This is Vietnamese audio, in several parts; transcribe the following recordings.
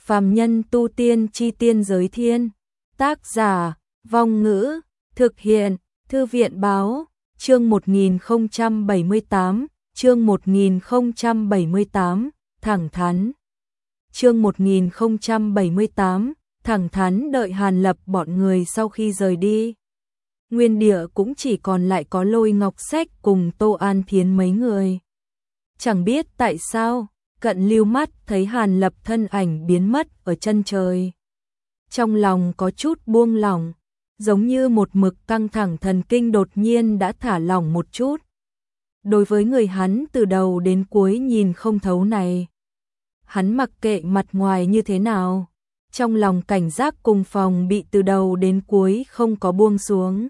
Phàm nhân tu tiên chi tiên giới thiên. Tác giả, Vong Ngữ, thực hiện, Thư viện Báo, chương 1078, chương 1078, thẳng thắn. Chương 1078, thẳng thắn đợi Hàn Lập bọn người sau khi rời đi. Nguyên địa cũng chỉ còn lại có Lôi Ngọc Sách cùng Tô An Thiến mấy người. Chẳng biết tại sao, Cận Lưu mắt thấy Hàn Lập thân ảnh biến mất ở chân trời. Trong lòng có chút buông lỏng, giống như một mực căng thẳng thần kinh đột nhiên đã thả lỏng một chút. Đối với người hắn từ đầu đến cuối nhìn không thấu này, hắn mặc kệ mặt ngoài như thế nào, trong lòng cảnh giác cùng phòng bị từ đầu đến cuối không có buông xuống.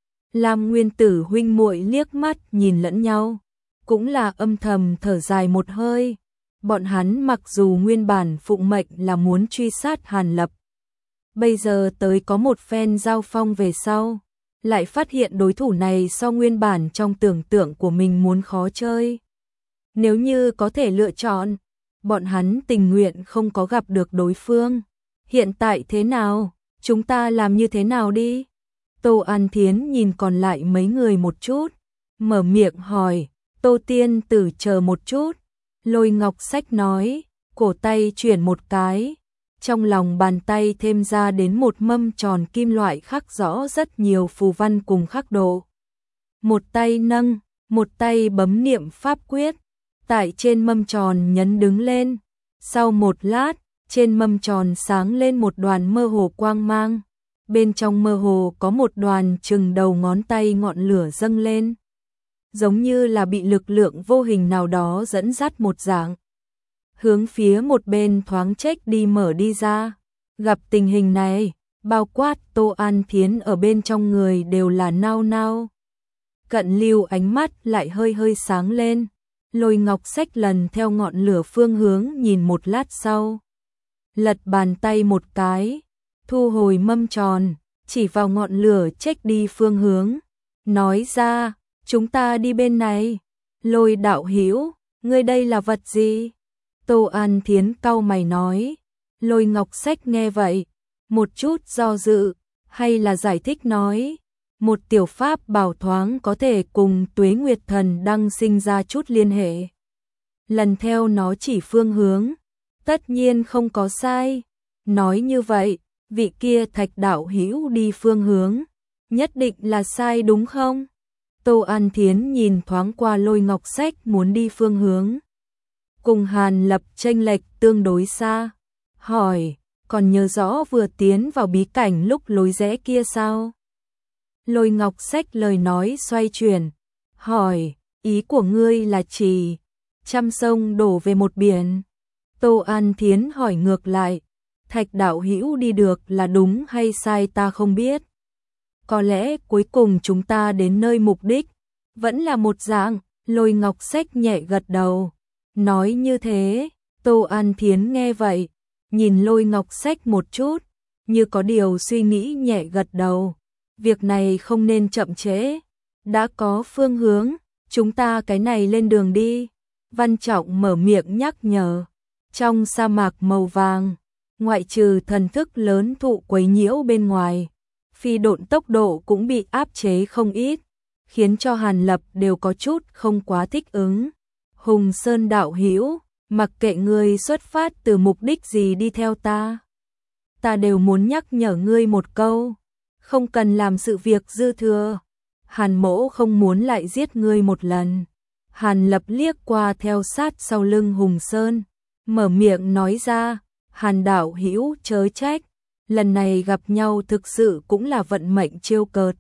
Lam Nguyên Tử huynh muội liếc mắt nhìn lẫn nhau, cũng là âm thầm thở dài một hơi. Bọn hắn mặc dù nguyên bản phụng mệnh là muốn truy sát Hàn Lập, bây giờ tới có một phen giao phong về sau, lại phát hiện đối thủ này so nguyên bản trong tưởng tượng của mình muốn khó chơi. Nếu như có thể lựa chọn, bọn hắn tình nguyện không có gặp được đối phương. Hiện tại thế nào? Chúng ta làm như thế nào đi? Tô An Thiến nhìn còn lại mấy người một chút, mở miệng hỏi. Tô Tiên Tử chờ một chút. Lôi Ngọc Sách nói, cổ tay chuyển một cái, trong lòng bàn tay thêm ra đến một mâm tròn kim loại khắc rõ rất nhiều phù văn cùng khắc độ. Một tay nâng, một tay bấm niệm pháp quyết, tại trên mâm tròn nhấn đứng lên. Sau một lát, trên mâm tròn sáng lên một đoàn mơ hồ quang mang, bên trong mơ hồ có một đoàn chừng đầu ngón tay ngọn lửa dâng lên, giống như là bị lực lượng vô hình nào đó dẫn dắt một dạng, hướng phía một bên thoáng chếch đi mở đi ra. Gặp tình hình này, bao quát Tô An Thiến ở bên trong người đều là nao nao. Cận Lưu ánh mắt lại hơi hơi sáng lên, Lôi Ngọc Sách lần theo ngọn lửa phương hướng nhìn một lát sau, lật bàn tay một cái, thu hồi mâm tròn, chỉ vào ngọn lửa chếch đi phương hướng, nói ra, chúng ta đi bên này. Lôi đạo hữu, ngươi đây là vật gì? Tô An Thiến cau mày nói. Lôi Ngọc Sách nghe vậy, một chút do dự, hay là giải thích nói, một tiểu pháp bảo thoáng có thể cùng Tuế Nguyệt Thần đăng sinh ra chút liên hệ. Lần theo nó chỉ phương hướng, tất nhiên không có sai. Nói như vậy, vị kia Thạch đạo hữu đi phương hướng, nhất định là sai đúng không? Tô An Thiến nhìn thoáng qua Lôi Ngọc Sách muốn đi phương hướng, cùng Hàn Lập chênh lệch tương đối xa, hỏi, còn nhớ rõ vừa tiến vào bí cảnh lúc lối rẽ kia sao? Lôi Ngọc Sách lời nói xoay chuyển, hỏi, ý của ngươi là chỉ trăm sông đổ về một biển? Tô An Thiến hỏi ngược lại, Thạch đạo hữu đi được là đúng hay sai ta không biết. Có lẽ cuối cùng chúng ta đến nơi mục đích vẫn là một dạng. Lôi Ngọc Sách nhẹ gật đầu, nói như thế. Tô An Thiến nghe vậy, nhìn Lôi Ngọc Sách một chút, như có điều suy nghĩ nhẹ gật đầu. Việc này không nên chậm trễ, đã có phương hướng, chúng ta cái này lên đường đi. Văn Trọng mở miệng nhắc nhở. Trong sa mạc màu vàng, ngoại trừ thần thức lớn thụ quấy nhiễu bên ngoài, phi độn tốc độ cũng bị áp chế không ít, khiến cho Hàn Lập đều có chút không quá thích ứng. Hùng Sơn đạo hữu, mặc kệ ngươi xuất phát từ mục đích gì đi theo ta, ta đều muốn nhắc nhở ngươi một câu, không cần làm sự việc dư thừa. Hàn mỗ không muốn lại giết ngươi một lần. Hàn Lập liếc qua theo sát sau lưng Hùng Sơn, mở miệng nói ra, Hàn đạo hữu chớ trách, lần này gặp nhau thực sự cũng là vận mệnh trêu cợt.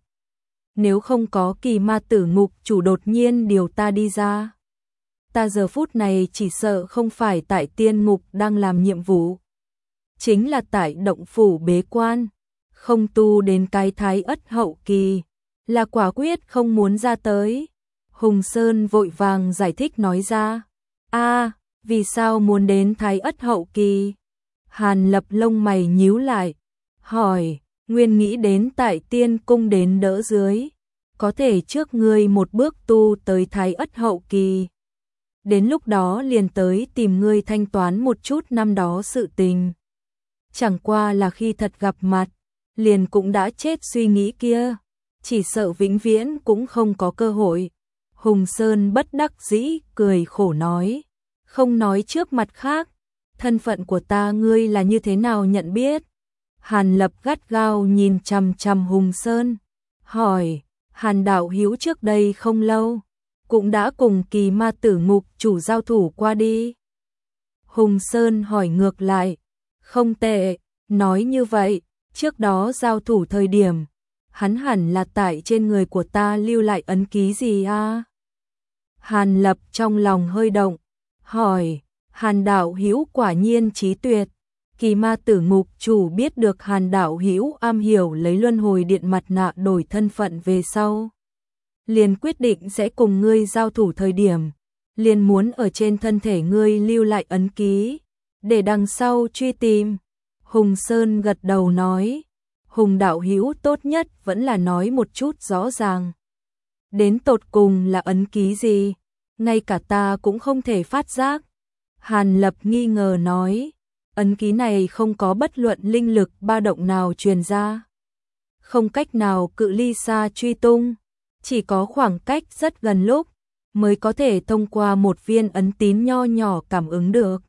Nếu không có Kỳ Ma Tử ngục chủ đột nhiên điều ta đi ra, ta giờ phút này chỉ sợ không phải tại tiên ngục đang làm nhiệm vụ, chính là tại động phủ bế quan, không tu đến cái thái ất hậu kỳ, là quả quyết không muốn ra tới. Hùng Sơn vội vàng giải thích nói ra, vì sao muốn đến thái ất hậu kỳ? Hàn Lập lông mày nhíu lại, hỏi, nguyên nghĩ đến tại tiên cung đến đỡ dưới, có thể trước ngươi một bước tu tới thái ất hậu kỳ. Đến lúc đó liền tới tìm ngươi thanh toán một chút năm đó sự tình. chẳng qua là khi thật gặp mặt, liền cũng đã chết suy nghĩ kia, chỉ sợ vĩnh viễn cũng không có cơ hội. Hùng Sơn bất đắc dĩ cười khổ nói, không nói trước mặt khác, thân phận của ta ngươi là như thế nào nhận biết? Hàn Lập gắt gao nhìn chằm chằm Hùng Sơn, hỏi, Hàn đạo hữu trước đây không lâu, cũng đã cùng Kỳ Ma Tử Ngục chủ giao thủ qua đi. Hùng Sơn hỏi ngược lại, không tệ, nói như vậy, trước đó giao thủ thời điểm, hắn hẳn là tại trên người của ta lưu lại ấn ký gì a? Hàn Lập trong lòng hơi động, hỏi, Hàn đạo hữu quả nhiên trí tuyệt. Kỳ Ma Tử Ngục chủ biết được Hàn đạo hữu am hiểu lấy luân hồi điện mặt nạ đổi thân phận về sau, liền quyết định sẽ cùng ngươi giao thủ thời điểm, liền muốn ở trên thân thể ngươi lưu lại ấn ký, để đằng sau truy tìm. Hùng Sơn gật đầu nói, Hùng đạo hữu tốt nhất vẫn là nói một chút rõ ràng. Đến tột cùng là ấn ký gì? Ngay cả ta cũng không thể phát giác. Hàn Lập nghi ngờ nói, ấn ký này không có bất luận linh lực ba động nào truyền ra, không cách nào cự ly xa truy tung, chỉ có khoảng cách rất gần lúc mới có thể thông qua một viên ấn tín nho nhỏ cảm ứng được.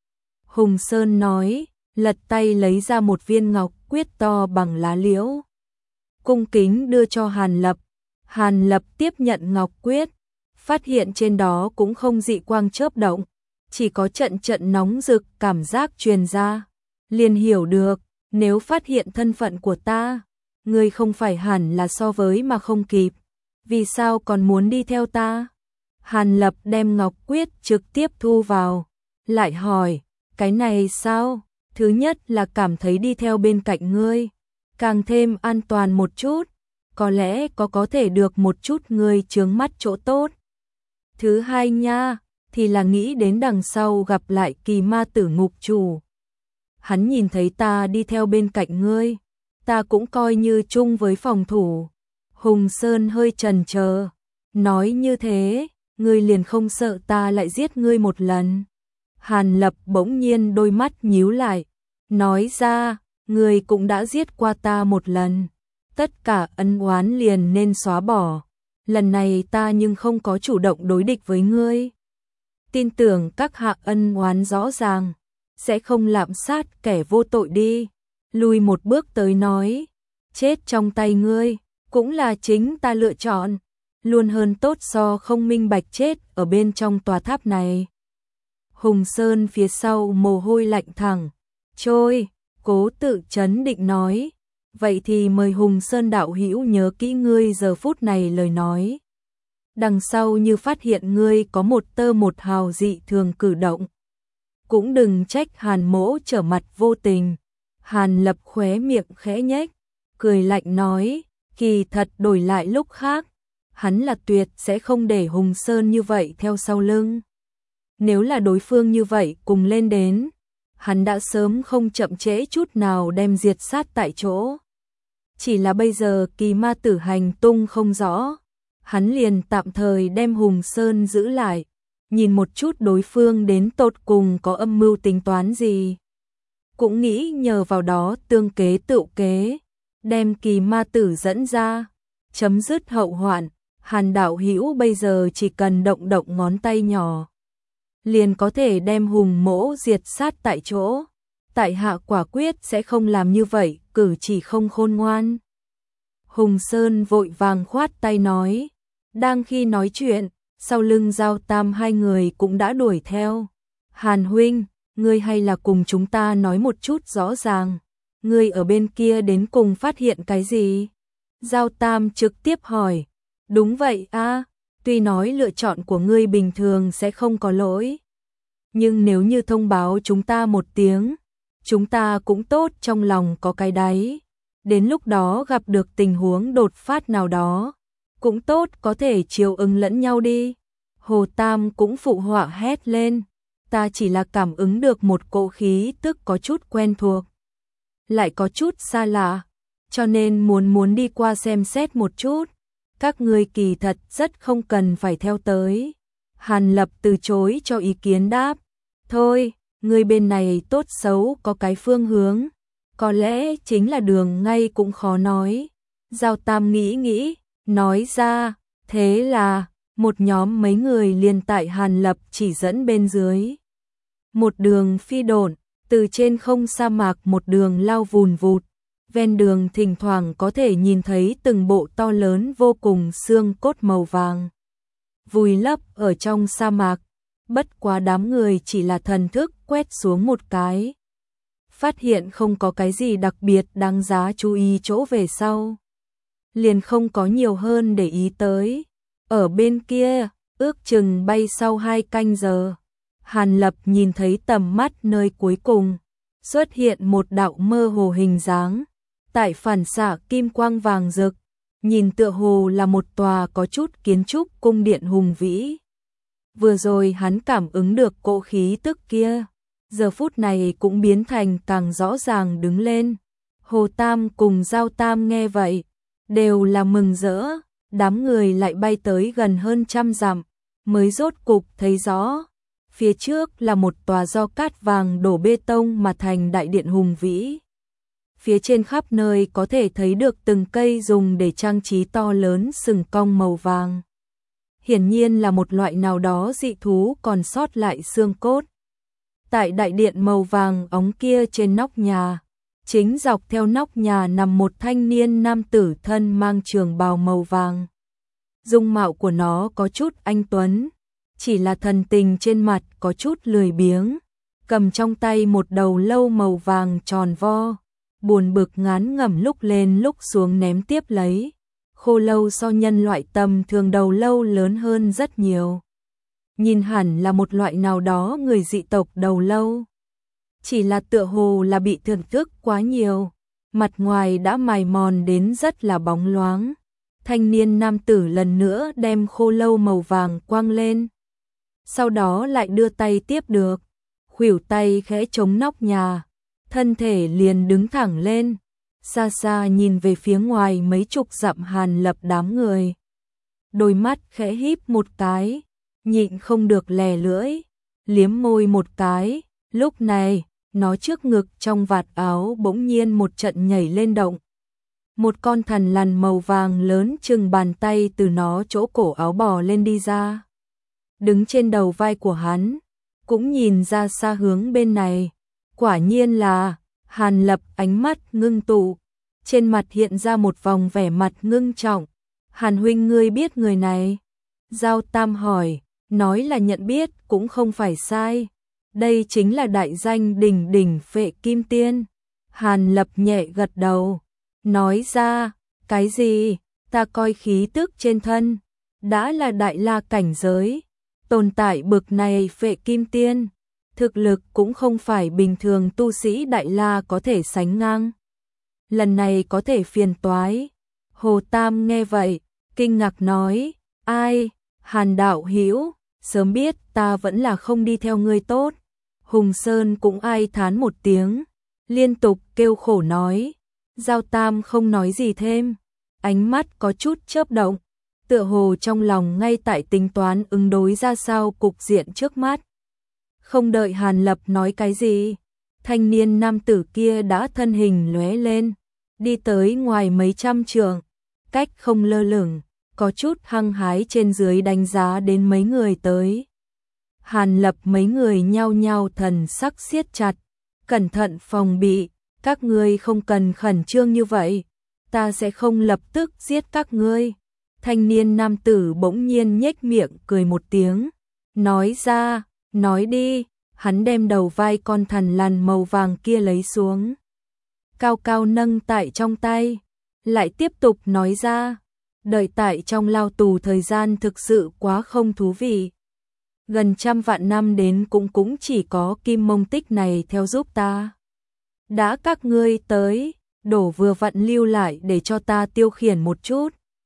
Hùng Sơn nói, lật tay lấy ra một viên ngọc quyết to bằng lá liễu, cung kính đưa cho Hàn Lập. Hàn Lập tiếp nhận ngọc quyết, phát hiện trên đó cũng không dị quang chớp động, chỉ có trận trận nóng rực cảm giác truyền ra, liền hiểu được, nếu phát hiện thân phận của ta, ngươi không phải hẳn là so với mà không kịp, vì sao còn muốn đi theo ta? Hàn Lập đem ngọc quyết trực tiếp thu vào, lại hỏi, cái này sao? Thứ nhất là cảm thấy đi theo bên cạnh ngươi, càng thêm an toàn một chút, có lẽ có thể được một chút ngươi chướng mắt chỗ tốt. Thứ hai nha, thì là nghĩ đến đằng sau gặp lại Kỳ Ma Tử Ngục chủ. Hắn nhìn thấy ta đi theo bên cạnh ngươi, ta cũng coi như chung với phòng thủ. Hùng Sơn hơi chần chờ, nói như thế, ngươi liền không sợ ta lại giết ngươi một lần. Hàn Lập bỗng nhiên đôi mắt nhíu lại, nói ra, ngươi cũng đã giết qua ta một lần, tất cả ân oán liền nên xóa bỏ, lần này ta nhưng không có chủ động đối địch với ngươi. Tin tưởng các hạ ân oán rõ ràng, sẽ không lạm sát kẻ vô tội đi. Lùi một bước tới nói, chết trong tay ngươi, cũng là chính ta lựa chọn, luôn hơn tốt so không minh bạch chết ở bên trong tòa tháp này. Hùng Sơn phía sau mồ hôi lạnh thẳng trôi, cố tự trấn định nói, vậy thì mời Hùng Sơn đạo hữu nhớ kỹ ngươi giờ phút này lời nói. Đằng sau như phát hiện ngươi có một tơ một hào dị thường cử động, cũng đừng trách Hàn mỗ trở mặt vô tình. Hàn Lập khóe miệng khẽ nhếch, cười lạnh nói, kỳ thật đổi lại lúc khác, hắn là tuyệt sẽ không để Hùng Sơn như vậy theo sau lưng. Nếu là đối phương như vậy cùng lên đến, hắn đã sớm không chậm trễ chút nào đem diệt sát tại chỗ. Chỉ là bây giờ Kỳ Ma Tử hành tung không rõ, hắn liền tạm thời đem Hùng Sơn giữ lại, nhìn một chút đối phương đến tột cùng có âm mưu tính toán gì. Cũng nghĩ nhờ vào đó tương kế tựu kế, đem Kỳ Ma Tử dẫn ra, chấm dứt hậu hoạn. Hàn đạo hữu bây giờ chỉ cần động động ngón tay nhỏ, liền có thể đem Hùng mỗ diệt sát tại chỗ. Tại hạ quả quyết sẽ không làm như vậy, cử chỉ không khôn ngoan. Hùng Sơn vội vàng khoát tay nói, đang khi nói chuyện, sau lưng Giao Tam hai người cũng đã đuổi theo. Hàn huynh, ngươi hay là cùng chúng ta nói một chút rõ ràng, ngươi ở bên kia đến cùng phát hiện cái gì? Giao Tam trực tiếp hỏi, đúng vậy a, tuy nói lựa chọn của ngươi bình thường sẽ không có lỗi, nhưng nếu như thông báo chúng ta một tiếng, chúng ta cũng tốt trong lòng có cái đáy, đến lúc đó gặp được tình huống đột phát nào đó, cũng tốt có thể chiều ứng lẫn nhau đi. Hồ Tam cũng phụ họa hét lên, ta chỉ là cảm ứng được một cỗ khí tức có chút quen thuộc, lại có chút xa lạ, cho nên muốn đi qua xem xét một chút, các ngươi kỳ thật rất không cần phải theo tới. Hàn Lập từ chối cho ý kiến đáp, thôi, ngươi bên này tốt xấu có cái phương hướng, có lẽ chính là đường ngay cũng khó nói. Giao Tam nghĩ nghĩ, nói ra, thế là một nhóm mấy người liền tại Hàn Lập chỉ dẫn bên dưới. Một đường phi độn, từ trên không sa mạc một đường lao vùn vụt, ven đường thỉnh thoảng có thể nhìn thấy từng bộ to lớn vô cùng xương cốt màu vàng. Vùi lấp ở trong sa mạc, bất quá đám người chỉ là thần thức quét xuống một cái. Phát hiện không có cái gì đặc biệt đáng giá chú ý chỗ về sau. Liền không có nhiều hơn để ý tới. Ở bên kia, ước chừng bay sau 2 canh giờ. Hàn Lập nhìn thấy tầm mắt nơi cuối cùng, xuất hiện một đạo mơ hồ hình dáng. Tại phản xạ kim quang vàng rực, nhìn tựa hồ là một tòa có chút kiến trúc cung điện hùng vĩ. Vừa rồi hắn cảm ứng được cỗ khí tức kia, giờ phút này cũng biến thành càng rõ ràng đứng lên. Hồ Tam cùng Giao Tam nghe vậy, đều là mừng rỡ, đám người lại bay tới gần hơn 100 dặm, mới rốt cục thấy rõ. Phía trước là một tòa do cát vàng đổ bê tông mà thành đại điện hùng vĩ. Phía trên khắp nơi có thể thấy được từng cây dùng để trang trí to lớn sừng cong màu vàng. Hiển nhiên là một loại nào đó dị thú còn sót lại xương cốt. Tại đại điện màu vàng óng kia trên nóc nhà, chính dọc theo nóc nhà nằm một thanh niên nam tử thân mang trường bào màu vàng. Dung mạo của nó có chút anh tuấn, chỉ là thần tình trên mặt có chút lười biếng, cầm trong tay một đầu lâu màu vàng tròn vo, buồn bực ngán ngẩm lúc lên lúc xuống ném tiếp lấy. Khô lâu so nhân loại tầm thường đầu lâu lớn hơn rất nhiều. Nhìn hẳn là một loại nào đó người dị tộc đầu lâu. Chỉ là tựa hồ là bị thưởng thức quá nhiều, mặt ngoài đã mài mòn đến rất là bóng loáng. Thanh niên nam tử lần nữa đem khô lâu màu vàng quăng lên. Sau đó lại đưa tay tiếp được, khuỷu tay khẽ chống nóc nhà, thân thể liền đứng thẳng lên, xa xa nhìn về phía ngoài mấy chục dặm Hàn Lập đám người. Đôi mắt khẽ híp một cái, nhịn không được lè lưỡi, liếm môi một cái, lúc này, nó trước ngực trong vạt áo bỗng nhiên một trận nhảy lên động. Một con thằn lằn màu vàng lớn chừng bàn tay từ nó chỗ cổ áo bò lên đi ra. Đứng trên đầu vai của hắn, cũng nhìn ra xa hướng bên này. Quả nhiên là, Hàn Lập ánh mắt ngưng tụ, trên mặt hiện ra một vòng vẻ mặt ngưng trọng. Hàn huynh ngươi biết người này? Giao Tam hỏi, nói là nhận biết cũng không phải sai. Đây chính là đại danh đỉnh đỉnh Phệ Kim Tiên. Hàn Lập nhẹ gật đầu, nói ra, cái gì? Ta coi khí tức trên thân, đã là đại la cảnh giới. Tồn tại bực này Phệ Kim Tiên, thực lực cũng không phải bình thường tu sĩ đại la có thể sánh ngang. Lần này có thể phiền toái. Hồ Tam nghe vậy, kinh ngạc nói, ai? Hàn đạo hữu, sớm biết ta vẫn là không đi theo ngươi tốt. Hùng Sơn cũng ai thán một tiếng, liên tục kêu khổ nói. Giao Tam không nói gì thêm, ánh mắt có chút chớp động, tựa hồ trong lòng ngay tại tính toán ứng đối ra sao cục diện trước mắt. Không đợi Hàn Lập nói cái gì, thanh niên nam tử kia đã thân hình lóe lên, đi tới ngoài mấy trăm trượng, cách không lơ lửng, có chút hăng hái trên dưới đánh giá đến mấy người tới. Hàn Lập mấy người nhao nhao thần sắc siết chặt, cẩn thận phòng bị, các ngươi không cần khẩn trương như vậy, ta sẽ không lập tức giết các ngươi. Thanh niên nam tử bỗng nhiên nhếch miệng cười một tiếng, nói ra, nói đi. Hắn đem đầu vai con thằn lằn màu vàng kia lấy xuống, cao cao nâng tại trong tay, lại tiếp tục nói ra, đợi tại trong lao tù thời gian thực sự quá không thú vị. Gần 100 vạn năm đến cũng chỉ có Kim Mông Tích này theo giúp ta. Đã các ngươi tới, đổ vừa vặn lưu lại để cho ta tiêu khiển một chút.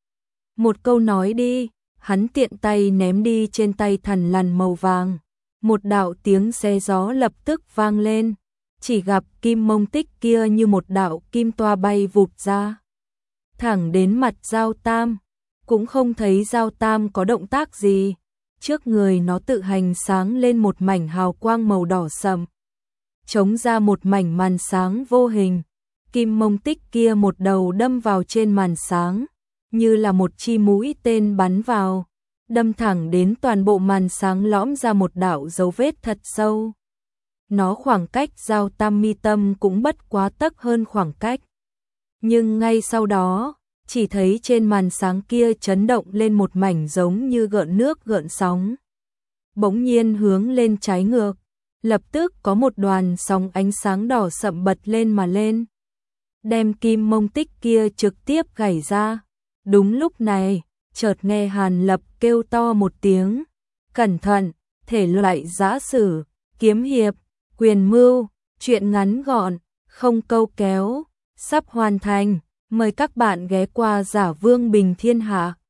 Một câu nói đi, hắn tiện tay ném đi trên tay thằn lằn màu vàng. Một đạo tiếng xe gió lập tức vang lên, chỉ gặp Kim Mông Tích kia như một đạo kim toa bay vụt ra. Thẳng đến mặt Giao Tam, cũng không thấy Giao Tam có động tác gì. Trước người nó tự hành sáng lên một mảnh hào quang màu đỏ sậm, chống ra một mảnh màn sáng vô hình, kim mông tích kia một đầu đâm vào trên màn sáng, như là một chi mũi tên bắn vào, đâm thẳng đến toàn bộ màn sáng, lõm ra một đạo dấu vết thật sâu. Nó khoảng cách Giao Tam mi tâm cũng bất quá tấc hơn khoảng cách. Nhưng ngay sau đó, chỉ thấy trên màn sáng kia chấn động lên một mảnh giống như gợn nước gợn sóng. Bỗng nhiên hướng lên trái ngược, lập tức có một đoàn sóng ánh sáng đỏ sậm bật lên mà lên, đem kim mông tích kia trực tiếp gảy ra. Đúng lúc này, chợt nghe Hàn Lập kêu to một tiếng, cẩn thận, thể loại giã sử, kiếm hiệp, quyền mưu, truyện ngắn gọn, không câu kéo, sắp hoàn thành, mời các bạn ghé qua Giả Vương Bình Thiên Hạ.